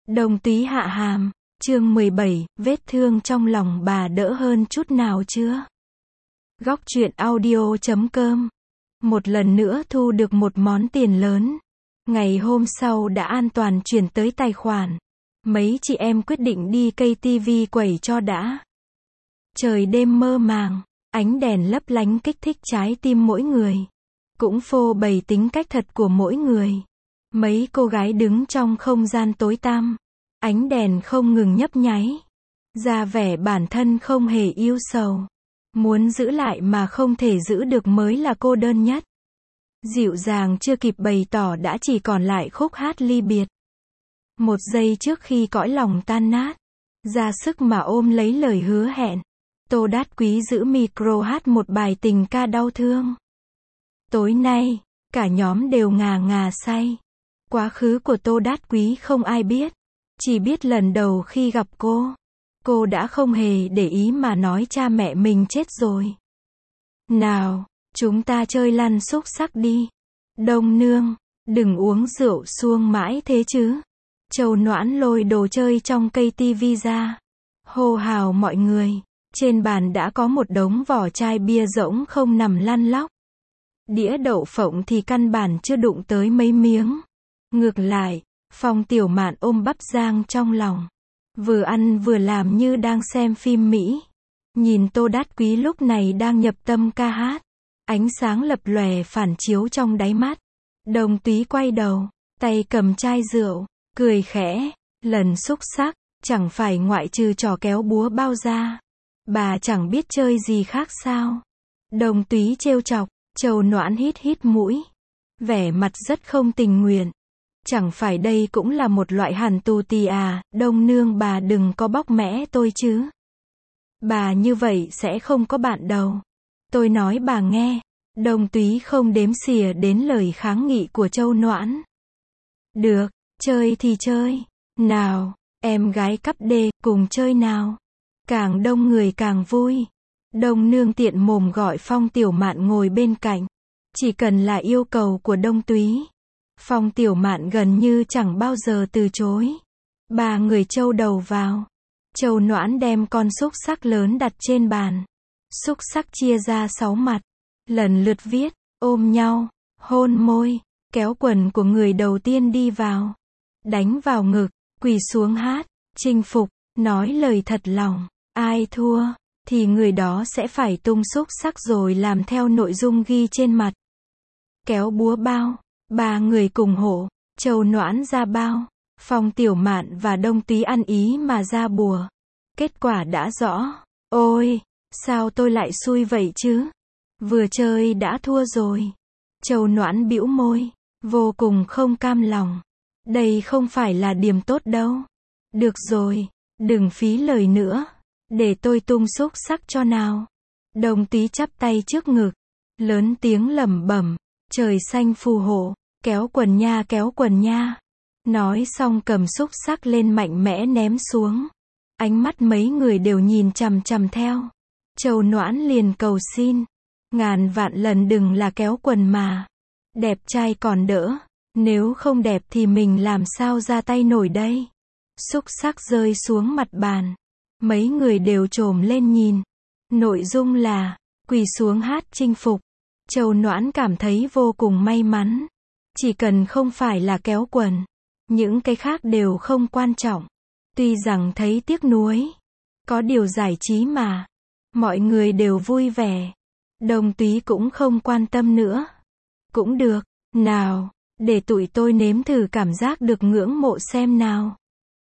Đồng Túy hạ hàm, chương 17, vết thương trong lòng bà đỡ hơn chút nào chưa? Góc truyện audio.com. Một lần nữa thu được một món tiền lớn. Ngày hôm sau đã an toàn chuyển tới tài khoản. Mấy chị em quyết định đi KTV quẩy cho đã. Trời đêm mơ màng, ánh đèn lấp lánh kích thích trái tim mỗi người. Cũng phô bày tính cách thật của mỗi người. Mấy cô gái đứng trong không gian tối tăm. Ánh đèn không ngừng nhấp nháy. Ra vẻ bản thân không hề yêu sầu. Muốn giữ lại mà không thể giữ được mới là cô đơn nhất. Dịu dàng chưa kịp bày tỏ đã chỉ còn lại khúc hát ly biệt. Một giây trước khi cõi lòng tan nát. Ra sức mà ôm lấy lời hứa hẹn. Tô Đát Quý giữ micro hát một bài tình ca đau thương. Tối nay, cả nhóm đều ngà ngà say. Quá khứ của Tô Đát Quý không ai biết. Chỉ biết lần đầu khi gặp cô đã không hề để ý mà nói cha mẹ mình chết rồi. Nào, chúng ta chơi lăn xúc xắc đi. Đông nương, đừng uống rượu suông mãi thế chứ. Châu Noãn lôi đồ chơi trong cây tivi ra. Hô hào mọi người. Trên bàn đã có một đống vỏ chai bia rỗng không nằm lăn lóc. Đĩa đậu phộng thì căn bản chưa đụng tới mấy miếng. Ngược lại, Phong Tiểu Mạn ôm bắp rang trong lòng. Vừa ăn vừa làm như đang xem phim Mỹ. Nhìn Tô Đát Quý lúc này đang nhập tâm ca hát. Ánh sáng lập lòe phản chiếu trong đáy mắt. Đồng Túy quay đầu, tay cầm chai rượu, cười khẽ. Lần xúc xắc, chẳng phải ngoại trừ trò kéo búa bao ra. Bà chẳng biết chơi gì khác sao? Đồng Túy trêu chọc, Châu Noãn hít hít mũi. Vẻ mặt rất không tình nguyện. Chẳng phải đây cũng là một loại hàn tù tì à, Đông nương bà đừng có bóc mẽ tôi chứ. Bà như vậy sẽ không có bạn đâu. Tôi nói bà nghe. Đồng Túy không đếm xỉa đến lời kháng nghị của Châu Noãn. Được, chơi thì chơi. Nào, em gái cắp đê, cùng chơi nào. Càng đông người càng vui. Đông nương tiện mồm gọi Phong Tiểu Mạn ngồi bên cạnh. Chỉ cần là yêu cầu của Đông Túy. Phong Tiểu Mạn gần như chẳng bao giờ từ chối. Ba người châu đầu vào. Châu Noãn đem con xúc xắc lớn đặt trên bàn. Xúc xắc chia ra 6 mặt. Lần lượt viết, ôm nhau, hôn môi, kéo quần của người đầu tiên đi vào. Đánh vào ngực, quỳ xuống hát, chinh phục, nói lời thật lòng. Ai thua, thì người đó sẽ phải tung xúc xắc rồi làm theo nội dung ghi trên mặt. Kéo búa bao. Ba người cùng hộ, Châu Noãn ra bao, Phong Tiểu Mạn và Đông Túy ăn ý mà ra bùa. Kết quả đã rõ. Ôi, sao tôi lại xui vậy chứ? Vừa chơi đã thua rồi. Châu Noãn bĩu môi, vô cùng không cam lòng. Đây không phải là điểm tốt đâu. Được rồi, đừng phí lời nữa. Để tôi tung xúc xắc cho nào. Đông Túy chắp tay trước ngực, lớn tiếng lẩm bẩm, trời xanh phù hộ. Kéo quần nha, kéo quần nha. Nói xong cầm xúc xắc lên mạnh mẽ ném xuống. Ánh mắt mấy người đều nhìn chằm chằm theo. Châu Noãn liền cầu xin. Ngàn vạn lần đừng là kéo quần mà. Đẹp trai còn đỡ. Nếu không đẹp thì mình làm sao ra tay nổi đây. Xúc xắc rơi xuống mặt bàn. Mấy người đều trồm lên nhìn. Nội dung là quỳ xuống hát chinh phục. Châu Noãn cảm thấy vô cùng may mắn. Chỉ cần không phải là kéo quần, những cái khác đều không quan trọng. Tuy rằng thấy tiếc nuối, có điều giải trí mà. Mọi người đều vui vẻ. Đồng Túy cũng không quan tâm nữa. Cũng được, nào, để tụi tôi nếm thử cảm giác được ngưỡng mộ xem nào.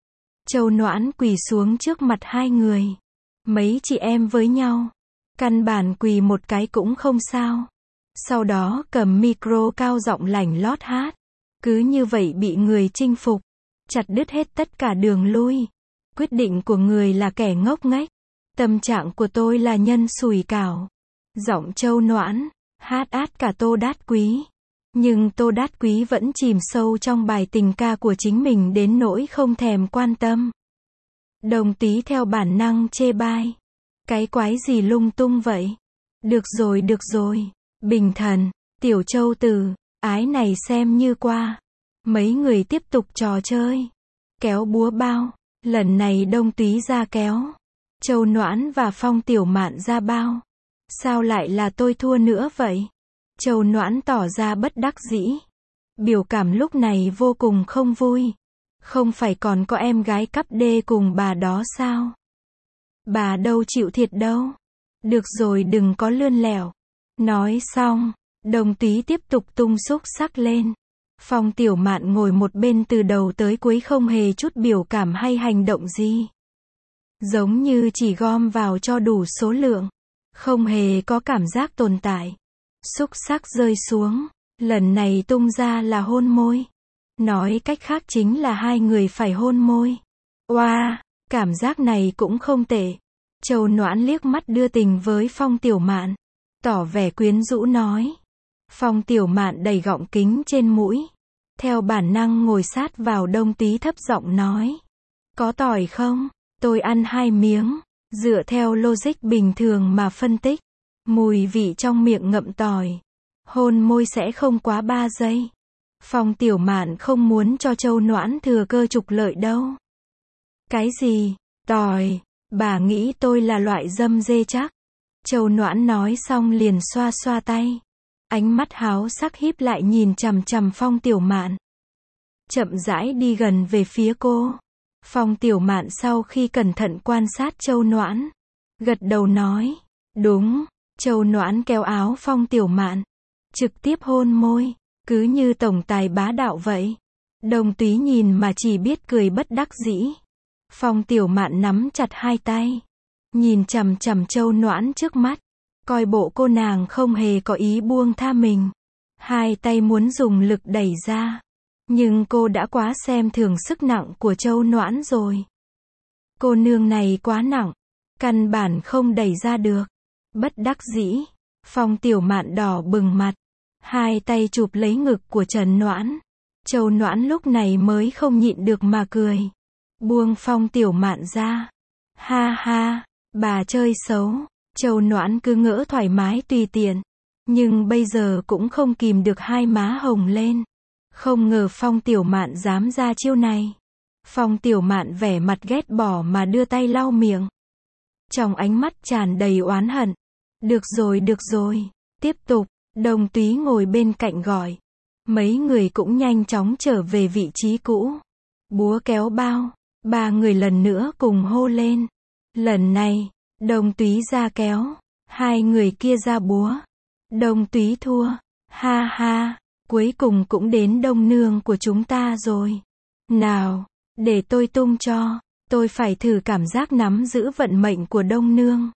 Châu Noãn quỳ xuống trước mặt hai người. Mấy chị em với nhau. Căn bản quỳ một cái cũng không sao. Sau đó cầm micro cao giọng lảnh lót hát. Cứ như vậy bị người chinh phục. Chặt đứt hết tất cả đường lui. Quyết định của người là kẻ ngốc nghếch. Tâm trạng của tôi là nhân sủi cảo. Giọng Châu Noãn, hát át cả Tô Đát Quý. Nhưng Tô Đát Quý vẫn chìm sâu trong bài tình ca của chính mình đến nỗi không thèm quan tâm. Đồng Túy theo bản năng chê bai. Cái quái gì lung tung vậy? Được rồi. Bình thần, Tiểu Châu Tử, ái này xem như qua. Mấy người tiếp tục trò chơi. kéo búa bao. Lần này Đông Túy ra kéo, Châu Noãn và Phong Tiểu Mạn ra bao. Sao lại là tôi thua nữa vậy? Châu Noãn tỏ ra bất đắc dĩ. Biểu cảm lúc này vô cùng không vui. Không phải còn có em gái cắp đê cùng bà đó sao? Bà đâu chịu thiệt đâu. Được rồi, đừng có lươn lẹo. Nói xong, Đông Túy tiếp tục tung xúc xắc lên. Phong Tiểu Mạn ngồi một bên từ đầu tới cuối không hề chút biểu cảm hay hành động gì. Giống như chỉ gom vào cho đủ số lượng. Không hề có cảm giác tồn tại. Xúc xắc rơi xuống. Lần này tung ra là hôn môi. Nói cách khác chính là hai người phải hôn môi. Oa, cảm giác này cũng không tệ. Châu Noãn liếc mắt đưa tình với Phong Tiểu Mạn. Tỏ vẻ quyến rũ nói. Phong Tiểu Mạn đầy gọng kính trên mũi. Theo bản năng ngồi sát vào Đông Túy thấp giọng nói. Có tỏi không? Tôi ăn 2 miếng. Dựa theo logic bình thường mà phân tích. Mùi vị trong miệng ngậm tỏi. Hôn môi sẽ không quá 3 giây. Phong Tiểu Mạn không muốn cho Châu Noãn thừa cơ trục lợi đâu. Cái gì? Tỏi? Bà nghĩ tôi là loại dâm dê chắc. Châu Noãn nói xong liền xoa xoa tay. Ánh mắt háo sắc híp lại nhìn chằm chằm Phong Tiểu Mạn. Chậm rãi đi gần về phía cô. Phong Tiểu Mạn sau khi cẩn thận quan sát Châu Noãn, gật đầu nói. Đúng. Châu Noãn kéo áo Phong Tiểu Mạn. Trực tiếp hôn môi. Cứ như tổng tài bá đạo vậy. Đông Túy nhìn mà chỉ biết cười bất đắc dĩ. Phong Tiểu Mạn nắm chặt hai tay. Nhìn chằm chằm Châu Noãn trước mắt. Coi bộ cô nàng không hề có ý buông tha mình. Hai tay muốn dùng lực đẩy ra. Nhưng cô đã quá xem thường sức nặng của Châu Noãn rồi. Cô nương này quá nặng. Căn bản không đẩy ra được. Bất đắc dĩ. Phong Tiểu Mạn đỏ bừng mặt. Hai tay chụp lấy ngực của Trần Noãn. Châu Noãn lúc này mới không nhịn được mà cười. Buông Phong Tiểu Mạn ra. Ha ha, bà chơi xấu. Châu Noãn cứ ngỡ thoải mái tùy tiện. Nhưng bây giờ cũng không kìm được hai má hồng lên. Không ngờ Phong Tiểu Mạn dám ra chiêu này. Phong Tiểu Mạn vẻ mặt ghét bỏ mà đưa tay lau miệng. Trong ánh mắt tràn đầy oán hận. Được rồi. Tiếp tục. Đông Túy ngồi bên cạnh gọi. Mấy người cũng nhanh chóng trở về vị trí cũ. Búa kéo bao. 3 người lần nữa cùng hô lên. Lần này, Đông Túy ra kéo. 2 người kia ra búa. Đông Túy thua. Ha ha, cuối cùng cũng đến đông nương của chúng ta rồi. Nào, để tôi tung cho. Tôi phải thử cảm giác nắm giữ vận mệnh của đông nương.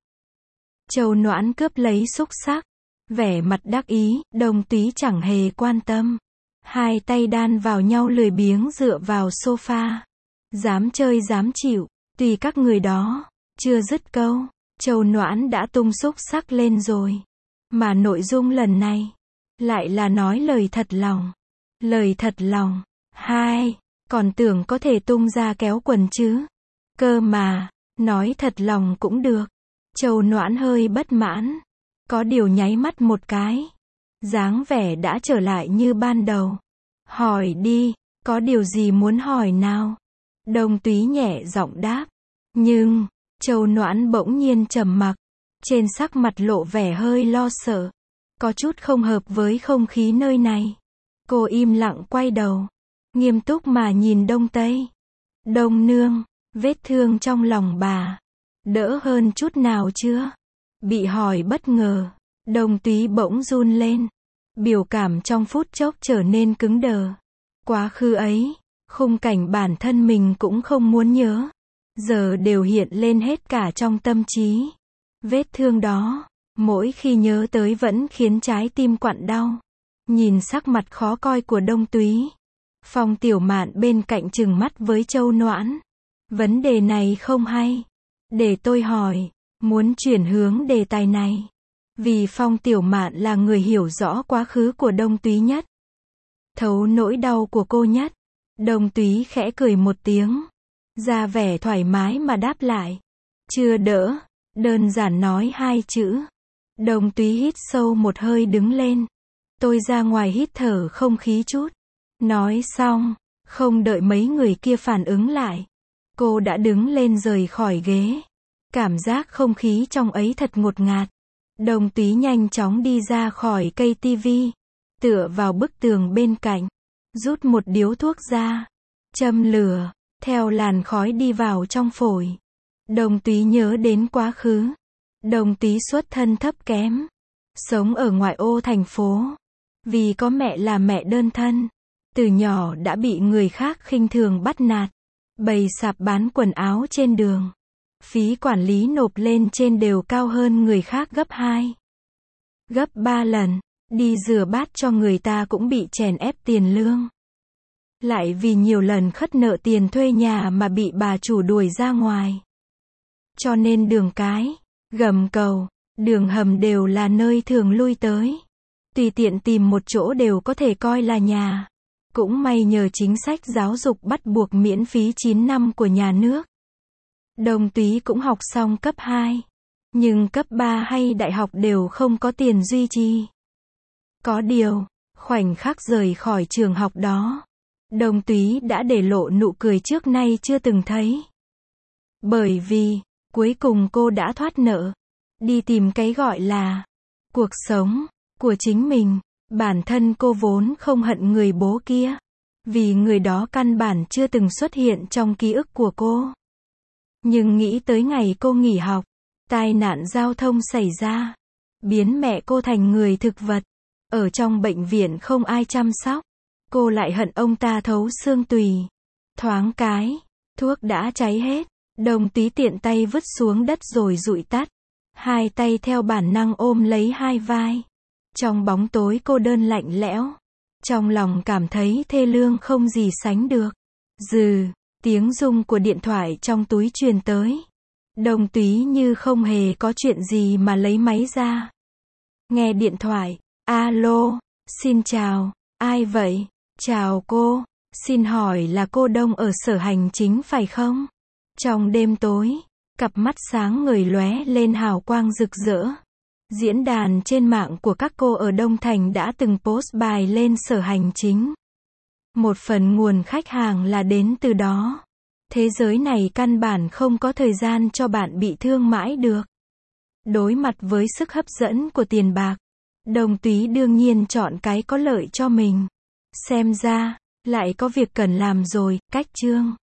Châu Noãn cướp lấy xúc xắc. Vẻ mặt đắc ý, Đông Túy chẳng hề quan tâm. Hai tay đan vào nhau lười biếng dựa vào sofa. Dám chơi dám chịu, tùy các người đó. Chưa dứt câu, Châu Noãn đã tung xúc xắc lên rồi. Mà nội dung lần này, lại là nói lời thật lòng. Lời thật lòng. Hai, còn tưởng có thể tung ra kéo quần chứ. Cơ mà, nói thật lòng cũng được. Châu Noãn hơi bất mãn. Có điều nháy mắt một cái. Dáng vẻ đã trở lại như ban đầu. Hỏi đi, có điều gì muốn hỏi nào? Đông Túy nhẹ giọng đáp. Nhưng, Châu Noãn bỗng nhiên trầm mặc. Trên sắc mặt lộ vẻ hơi lo sợ. Có chút không hợp với không khí nơi này. Cô im lặng quay đầu. Nghiêm túc mà nhìn Đông Tây. Đông nương, vết thương trong lòng bà. Đỡ hơn chút nào chưa? Bị hỏi bất ngờ. Đông Túy bỗng run lên. Biểu cảm trong phút chốc trở nên cứng đờ. Quá khứ ấy, khung cảnh bản thân mình cũng không muốn nhớ. Giờ đều hiện lên hết cả trong tâm trí. Vết thương đó, mỗi khi nhớ tới vẫn khiến trái tim quặn đau. Nhìn sắc mặt khó coi của Đông Túy. Phong Tiểu Mạn bên cạnh trừng mắt với Châu Noãn. Vấn đề này không hay. Để tôi hỏi. Muốn chuyển hướng đề tài này. Vì Phong Tiểu Mạn là người hiểu rõ quá khứ của Đông Túy nhất. Thấu nỗi đau của cô nhất. Đông Túy khẽ cười một tiếng. Ra vẻ thoải mái mà đáp lại. Chưa đỡ. Đơn giản nói 2 chữ. Đông Túy hít sâu một hơi đứng lên. Tôi ra ngoài hít thở không khí chút. Nói xong, Không đợi mấy người kia phản ứng lại, cô đã đứng lên rời khỏi ghế. Cảm giác không khí trong ấy thật ngột ngạt. Đồng Túy nhanh chóng đi ra khỏi cây tivi, tựa vào bức tường bên cạnh, rút một điếu thuốc ra, châm lửa, theo làn khói đi vào trong phổi. Đồng Túy nhớ đến quá khứ. Đồng Túy xuất thân thấp kém, sống ở ngoại ô thành phố. Vì có mẹ là mẹ đơn thân, từ nhỏ đã bị người khác khinh thường bắt nạt, bày sạp bán quần áo trên đường. Phí quản lý nộp lên trên đều cao hơn người khác gấp 2, gấp 3 lần. Đi rửa bát cho người ta cũng bị chèn ép tiền lương. Lại vì nhiều lần khất nợ tiền thuê nhà mà bị bà chủ đuổi ra ngoài. Cho nên đường cái, gầm cầu, đường hầm đều là nơi thường lui tới. Tùy tiện tìm một chỗ đều có thể coi là nhà. Cũng may nhờ chính sách giáo dục bắt buộc miễn phí 9 năm của nhà nước, Đồng Túy cũng học xong cấp 2. Nhưng cấp 3 hay đại học đều không có tiền duy trì. Có điều, khoảnh khắc rời khỏi trường học đó, Đồng Túy đã để lộ nụ cười trước nay chưa từng thấy. Bởi vì, cuối cùng cô đã thoát nợ, đi tìm cái gọi là cuộc sống của chính mình. Bản thân cô vốn không hận người bố kia, vì người đó căn bản chưa từng xuất hiện trong ký ức của cô. Nhưng nghĩ tới ngày cô nghỉ học, tai nạn giao thông xảy ra, biến mẹ cô thành người thực vật, ở trong bệnh viện không ai chăm sóc, cô lại hận ông ta thấu xương tùy. Thoáng cái, thuốc đã cháy hết, Đồng Túy tiện tay vứt xuống đất rồi dụi tắt. Hai tay theo bản năng ôm lấy hai vai. Trong bóng tối cô đơn lạnh lẽo, trong lòng cảm thấy thê lương không gì sánh được. Dừ, tiếng rung của điện thoại trong túi truyền tới. Đồng Túy như không hề có chuyện gì mà lấy máy ra. Nghe điện thoại, alo, xin chào, ai vậy? Chào cô, xin hỏi là cô Đông ở sở hành chính phải không? Trong đêm tối, cặp mắt sáng ngời lóe lên hào quang rực rỡ. Diễn đàn trên mạng của các cô ở Đông Thành đã từng post bài lên sở hành chính. Một phần nguồn khách hàng là đến từ đó. Thế giới này căn bản không có thời gian cho bạn bị thương mãi được. Đối mặt với sức hấp dẫn của tiền bạc, Đồng Túy đương nhiên chọn cái có lợi cho mình. Xem ra, lại có việc cần làm rồi, cách chương.